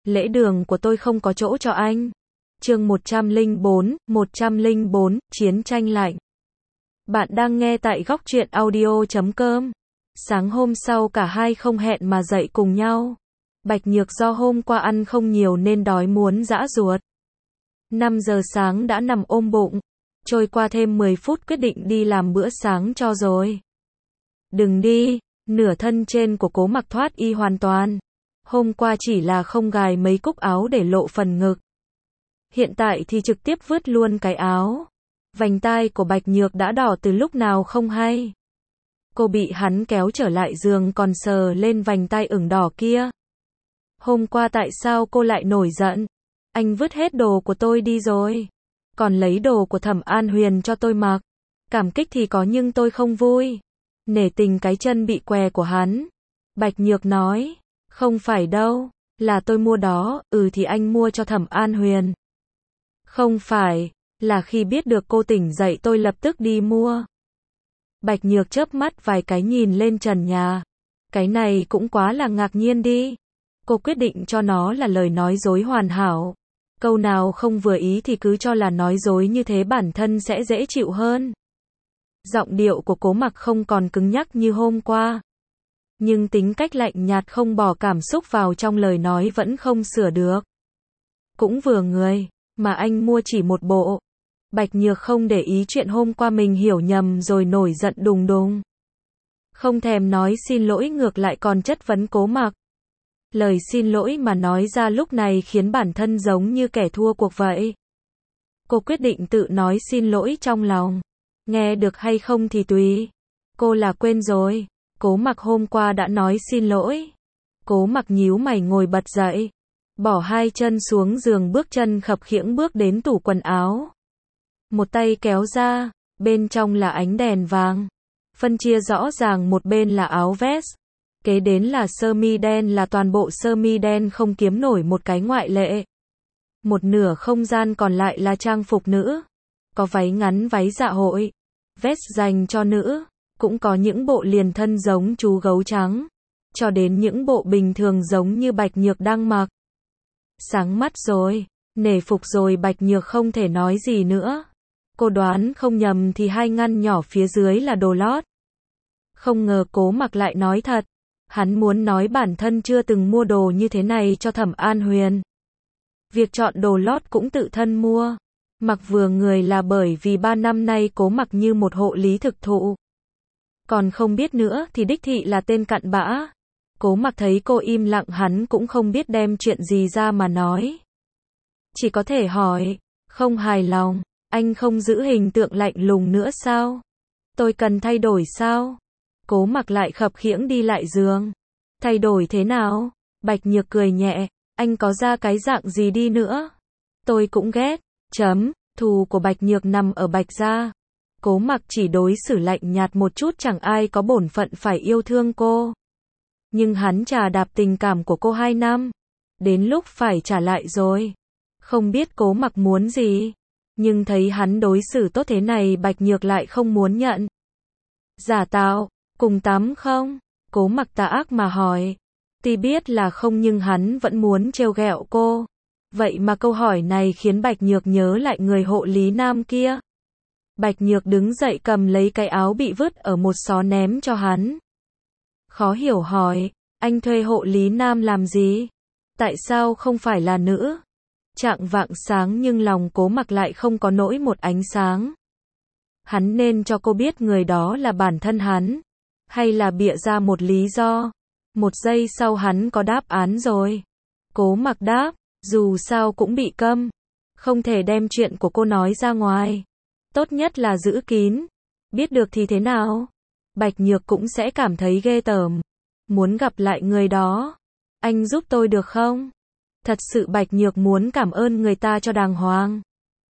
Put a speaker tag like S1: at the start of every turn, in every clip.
S1: lễ đường của tôi không có chỗ cho anh. Chương 104, Chiến tranh lạnh. Bạn đang nghe tại góc truyện audio.com. Sáng hôm sau cả hai không hẹn mà dậy cùng nhau. Bạch Nhược do hôm qua ăn không nhiều nên đói muốn giã ruột. 5 giờ sáng đã nằm ôm bụng. Trôi qua thêm 10 phút quyết định đi làm bữa sáng cho rồi. Đừng đi, nửa thân trên của Cố Mặc thoát y hoàn toàn. Hôm qua chỉ là không gài mấy cúc áo để lộ phần ngực. Hiện tại thì trực tiếp vứt luôn cái áo. Vành tai của Bạch Nhược đã đỏ từ lúc nào không hay. Cô bị hắn kéo trở lại giường còn sờ lên vành tai ửng đỏ kia. Hôm qua tại sao cô lại nổi giận? Anh vứt hết đồ của tôi đi rồi. Còn lấy đồ của Thẩm An Huyền cho tôi mặc. Cảm kích thì có nhưng tôi không vui. Nể tình cái chân bị què của hắn. Bạch Nhược nói. Không phải đâu. Là tôi mua đó. Thì anh mua cho Thẩm An Huyền. Không phải. Là khi biết được cô tỉnh dậy tôi lập tức đi mua. Bạch Nhược chớp mắt vài cái nhìn lên trần nhà. Cái này cũng quá là ngạc nhiên đi. Cô quyết định cho nó là lời nói dối hoàn hảo. Câu nào không vừa ý thì cứ cho là nói dối, như thế bản thân sẽ dễ chịu hơn. Giọng điệu của Cố Mặc không còn cứng nhắc như hôm qua. Nhưng tính cách lạnh nhạt không bỏ cảm xúc vào trong lời nói vẫn không sửa được. Cũng vừa người, mà anh mua chỉ một bộ. Bạch Nhược không để ý chuyện hôm qua mình hiểu nhầm rồi nổi giận đùng đùng. Không thèm nói xin lỗi, ngược lại còn chất vấn Cố Mặc. Lời xin lỗi mà nói ra lúc này khiến bản thân giống như kẻ thua cuộc vậy. Cô quyết định tự nói xin lỗi trong lòng. Nghe được hay không thì tùy. Cô là quên rồi. Cố Mặc hôm qua đã nói xin lỗi. Cố Mặc nhíu mày ngồi bật dậy. Bỏ hai chân xuống giường, bước chân khập khiễng bước đến tủ quần áo. Một tay kéo ra, bên trong là ánh đèn vàng. Phân chia rõ ràng, một bên là áo vest. Kế đến là sơ mi đen, là toàn bộ sơ mi đen không kiếm nổi một cái ngoại lệ. Một nửa không gian còn lại là trang phục nữ. Có váy ngắn, váy dạ hội, vest dành cho nữ, cũng có những bộ liền thân giống chú gấu trắng, cho đến những bộ bình thường giống như Bạch Nhược đang mặc. Sáng mắt rồi, nể phục rồi. Bạch Nhược không thể nói gì nữa. Cô đoán không nhầm thì hai ngăn nhỏ phía dưới là đồ lót. Không ngờ Cố Mặc lại nói thật. Hắn muốn nói bản thân chưa từng mua đồ như thế này cho Thẩm An Huyền. Việc chọn đồ lót cũng tự thân mua. Mặc vừa người là bởi vì 3 năm nay Cố Mặc như một hộ lý thực thụ. Còn không biết nữa thì đích thị là tên cặn bã. Cố Mặc thấy cô im lặng hắn cũng không biết đem chuyện gì ra mà nói. Chỉ có thể hỏi, không hài lòng, anh không giữ hình tượng lạnh lùng nữa sao? Tôi cần thay đổi sao? Cố Mặc lại khập khiễng đi lại giường. Thay đổi thế nào? Bạch Nhược cười nhẹ, anh có ra cái dạng gì đi nữa? Tôi cũng ghét. Thù của Bạch Nhược nằm ở Bạch gia. Cố Mặc chỉ đối xử lạnh nhạt một chút, chẳng ai có bổn phận phải yêu thương cô. Nhưng hắn trà đạp tình cảm của cô 2 năm. Đến lúc phải trả lại rồi. Không biết Cố Mặc muốn gì. Nhưng thấy hắn đối xử tốt thế này Bạch Nhược lại không muốn nhận. Giả tạo, cùng tắm không? Cố Mặc tà ác mà hỏi. Tuy biết là không nhưng hắn vẫn muốn trêu ghẹo cô. Vậy mà câu hỏi này khiến Bạch Nhược nhớ lại người hộ lý nam kia. Bạch Nhược đứng dậy cầm lấy cái áo bị vứt ở một xó ném cho hắn. Khó hiểu hỏi, anh thuê hộ lý nam làm gì? Tại sao không phải là nữ? Chạng vạng sáng nhưng lòng Cố Mặc lại không có nỗi một ánh sáng. Hắn nên cho cô biết người đó là bản thân hắn, hay là bịa ra một lý do? Một giây sau hắn có đáp án rồi. Cố Mặc đáp, dù sao cũng bị câm. Không thể đem chuyện của cô nói ra ngoài. Tốt nhất là giữ kín. Biết được thì thế nào? Bạch Nhược cũng sẽ cảm thấy ghê tởm. Muốn gặp lại người đó. Anh giúp tôi được không? Thật sự Bạch Nhược muốn cảm ơn người ta cho đàng hoàng.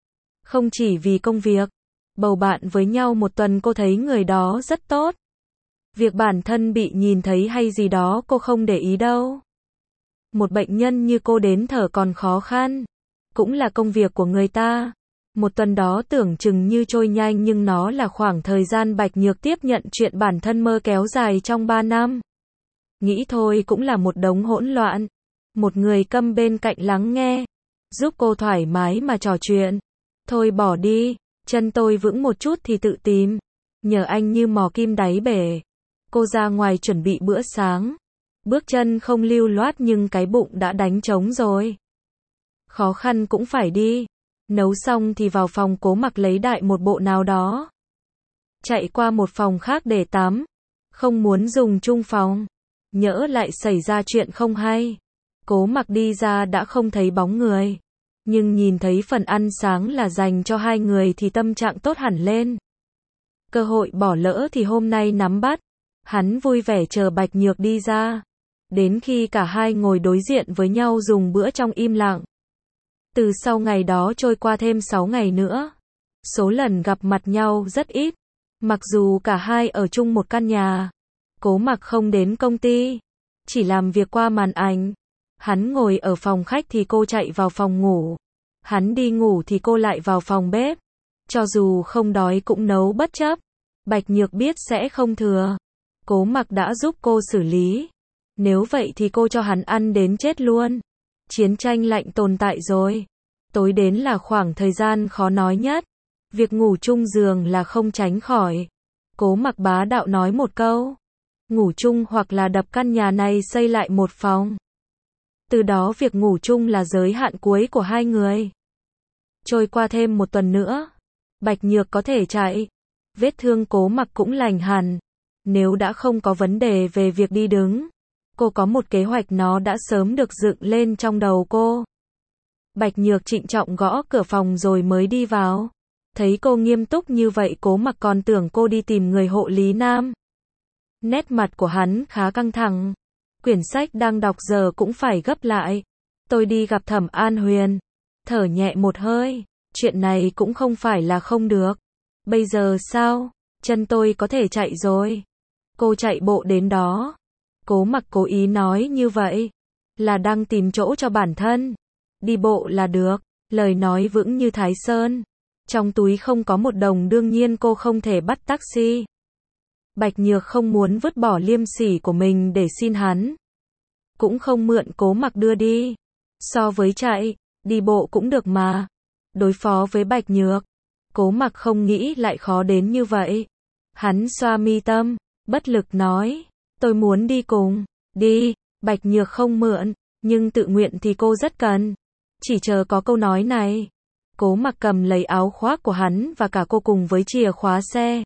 S1: Không chỉ vì công việc. Bầu bạn với nhau 1 tuần cô thấy người đó rất tốt. Việc bản thân bị nhìn thấy hay gì đó cô không để ý đâu. Một bệnh nhân như cô đến thở còn khó khăn. Cũng là công việc của người ta. 1 tuần đó tưởng chừng như trôi nhanh nhưng nó là khoảng thời gian Bạch Nhược tiếp nhận chuyện bản thân mơ kéo dài trong 3 năm. Nghĩ thôi cũng là một đống hỗn loạn. Một người câm bên cạnh lắng nghe, giúp cô thoải mái mà trò chuyện. Thôi bỏ đi, chân tôi vững một chút thì tự tìm. Nhờ anh như mò kim đáy bể. Cô ra ngoài chuẩn bị bữa sáng. Bước chân không lưu loát nhưng cái bụng đã đánh trống rồi. Khó khăn cũng phải đi. Nấu xong thì vào phòng Cố Mặc lấy đại một bộ nào đó. Chạy qua một phòng khác để tắm. Không muốn dùng chung phòng. Nhỡ lại xảy ra chuyện không hay. Cố Mặc đi ra đã không thấy bóng người. Nhưng nhìn thấy phần ăn sáng là dành cho hai người thì tâm trạng tốt hẳn lên. Cơ hội bỏ lỡ thì hôm nay nắm bắt. Hắn vui vẻ chờ Bạch Nhược đi ra. Đến khi cả hai ngồi đối diện với nhau dùng bữa trong im lặng. Từ sau ngày đó trôi qua thêm 6 ngày nữa. Số lần gặp mặt nhau rất ít. Mặc dù cả hai ở chung một căn nhà. Cố Mặc không đến công ty. Chỉ làm việc qua màn ảnh. Hắn ngồi ở phòng khách thì cô chạy vào phòng ngủ. Hắn đi ngủ thì cô lại vào phòng bếp. Cho dù không đói cũng nấu bất chấp. Bạch Nhược biết sẽ không thừa. Cố Mặc đã giúp cô xử lý. Nếu vậy thì cô cho hắn ăn đến chết luôn. Chiến tranh lạnh tồn tại rồi. Tối đến là khoảng thời gian khó nói nhất. Việc ngủ chung giường là không tránh khỏi. Cố Mặc bá đạo nói một câu. Ngủ chung hoặc là đập căn nhà này xây lại một phòng. Từ đó việc ngủ chung là giới hạn cuối của hai người. Trôi qua thêm một tuần nữa. Bạch Nhược có thể chạy. Vết thương Cố Mặc cũng lành hẳn. Nếu đã không có vấn đề về việc đi đứng. Cô có một kế hoạch nó đã sớm được dựng lên trong đầu cô. Bạch Nhược trịnh trọng gõ cửa phòng rồi mới đi vào. Thấy cô nghiêm túc như vậy Cố Mặc còn tưởng cô đi tìm người hộ lý nam. Nét mặt của hắn khá căng thẳng. Quyển sách đang đọc giờ cũng phải gấp lại. Tôi đi gặp Thẩm An Huyền. Thở nhẹ một hơi. Chuyện này cũng không phải là không được. Bây giờ sao? Chân tôi có thể chạy rồi. Cô chạy bộ đến đó. Cố Mặc cố ý nói như vậy. Là đang tìm chỗ cho bản thân. Đi bộ là được. Lời nói vững như Thái Sơn. Trong túi không có một đồng đương nhiên cô không thể bắt taxi. Bạch Nhược không muốn vứt bỏ liêm sỉ của mình để xin hắn. Cũng không mượn Cố Mặc đưa đi. So với chạy, đi bộ cũng được mà. Đối phó với Bạch Nhược. Cố Mặc không nghĩ lại khó đến như vậy. Hắn xoa mi tâm, bất lực nói. Tôi muốn đi cùng. Đi, Bạch Nhược không mượn. Nhưng tự nguyện thì cô rất cần. Chỉ chờ có câu nói này. Cố Mặc cầm lấy áo khoác của hắn và cả cô cùng với chìa khóa xe.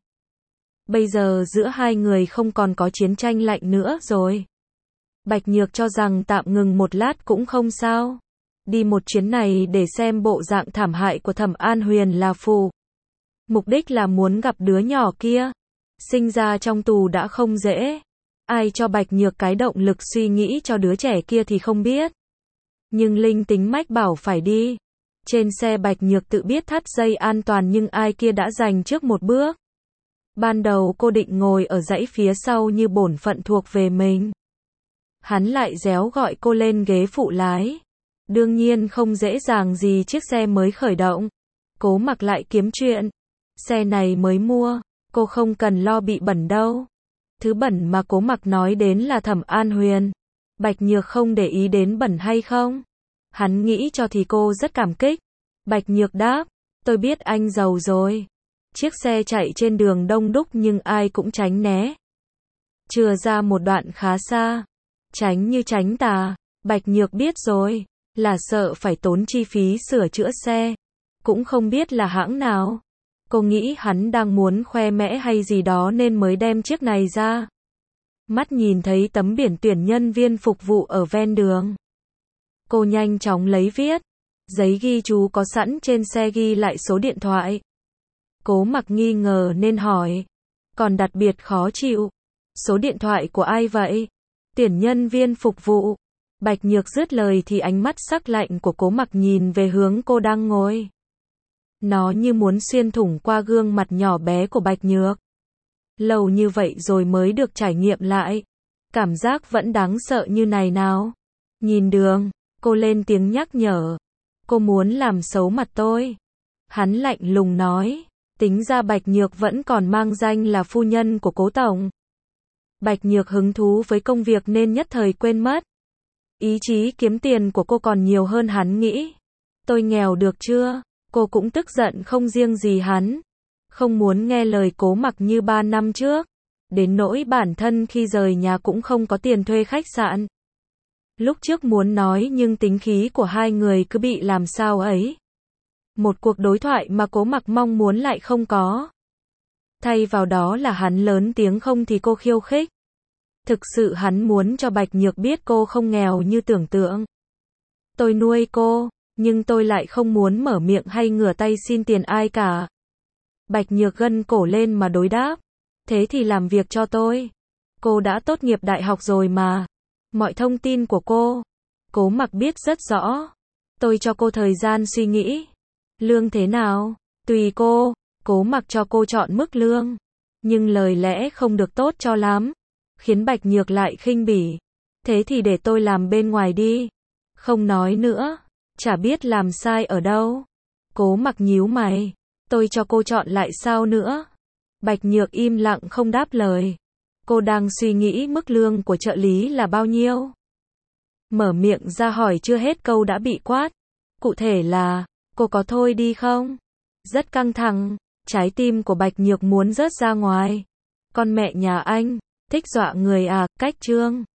S1: Bây giờ giữa hai người không còn có chiến tranh lạnh nữa rồi. Bạch Nhược cho rằng tạm ngừng một lát cũng không sao. Đi một chuyến này để xem bộ dạng thảm hại của Thẩm An Huyền là phù. Mục đích là muốn gặp đứa nhỏ kia. Sinh ra trong tù đã không dễ. Ai cho Bạch Nhược cái động lực suy nghĩ cho đứa trẻ kia thì không biết. Nhưng linh tính mách bảo phải đi. Trên xe Bạch Nhược tự biết thắt dây an toàn nhưng ai kia đã giành trước một bước. Ban đầu cô định ngồi ở dãy phía sau như bổn phận thuộc về mình. Hắn lại réo gọi cô lên ghế phụ lái. Đương nhiên không dễ dàng gì chiếc xe mới khởi động. Cố Mặc lại kiếm chuyện. Xe này mới mua, cô không cần lo bị bẩn đâu. Thứ bẩn mà Cố Mặc nói đến là Thẩm An Huyền. Bạch Nhược không để ý đến bẩn hay không. Hắn nghĩ cho thì cô rất cảm kích. Bạch Nhược đáp, tôi biết anh giàu rồi. Chiếc xe chạy trên đường đông đúc nhưng ai cũng tránh né. Chừa ra một đoạn khá xa. Tránh như tránh tà. Bạch Nhược biết rồi. Là sợ phải tốn chi phí sửa chữa xe. Cũng không biết là hãng nào. Cô nghĩ hắn đang muốn khoe mẽ hay gì đó nên mới đem chiếc này ra. Mắt nhìn thấy tấm biển tuyển nhân viên phục vụ ở ven đường. Cô nhanh chóng lấy viết. Giấy ghi chú có sẵn trên xe ghi lại số điện thoại. Cố Mặc nghi ngờ nên hỏi. Còn đặc biệt khó chịu. Số điện thoại của ai vậy? Tuyển nhân viên phục vụ. Bạch Nhược dứt lời thì ánh mắt sắc lạnh của Cố Mặc nhìn về hướng cô đang ngồi. Nó như muốn xuyên thủng qua gương mặt nhỏ bé của Bạch Nhược. Lâu như vậy rồi mới được trải nghiệm lại. Cảm giác vẫn đáng sợ như này nào. Nhìn đường, cô lên tiếng nhắc nhở. Cô muốn làm xấu mặt tôi. Hắn lạnh lùng nói. Tính ra Bạch Nhược vẫn còn mang danh là phu nhân của Cố tổng. Bạch Nhược hứng thú với công việc nên nhất thời quên mất. Ý chí kiếm tiền của cô còn nhiều hơn hắn nghĩ. Tôi nghèo được chưa? Cô cũng tức giận không riêng gì hắn. Không muốn nghe lời Cố Mặc như 3 năm trước. Đến nỗi bản thân khi rời nhà cũng không có tiền thuê khách sạn. Lúc trước muốn nói nhưng tính khí của hai người cứ bị làm sao ấy. Một cuộc đối thoại mà Cố Mặc mong muốn lại không có. Thay vào đó là hắn lớn tiếng không thì cô khiêu khích. Thực sự hắn muốn cho Bạch Nhược biết cô không nghèo như tưởng tượng. Tôi nuôi cô, nhưng tôi lại không muốn mở miệng hay ngửa tay xin tiền ai cả. Bạch Nhược gân cổ lên mà đối đáp. Thế thì làm việc cho tôi. Cô đã tốt nghiệp đại học rồi mà. Mọi thông tin của cô, Cố Mặc biết rất rõ. Tôi cho cô thời gian suy nghĩ. Lương thế nào? Tùy cô. Cố Mặc cho cô chọn mức lương. Nhưng lời lẽ không được tốt cho lắm. Khiến Bạch Nhược lại khinh bỉ. Thế thì để tôi làm bên ngoài đi. Không nói nữa. Chả biết làm sai ở đâu. Cố Mặc nhíu mày. Tôi cho cô chọn lại sao nữa? Bạch Nhược im lặng không đáp lời. Cô đang suy nghĩ mức lương của trợ lý là bao nhiêu. Mở miệng ra hỏi chưa hết câu đã bị quát. Cụ thể là, cô có thôi đi không? Rất căng thẳng, trái tim của Bạch Nhược muốn rớt ra ngoài. Con mẹ nhà anh, thích dọa người à, cách Trương.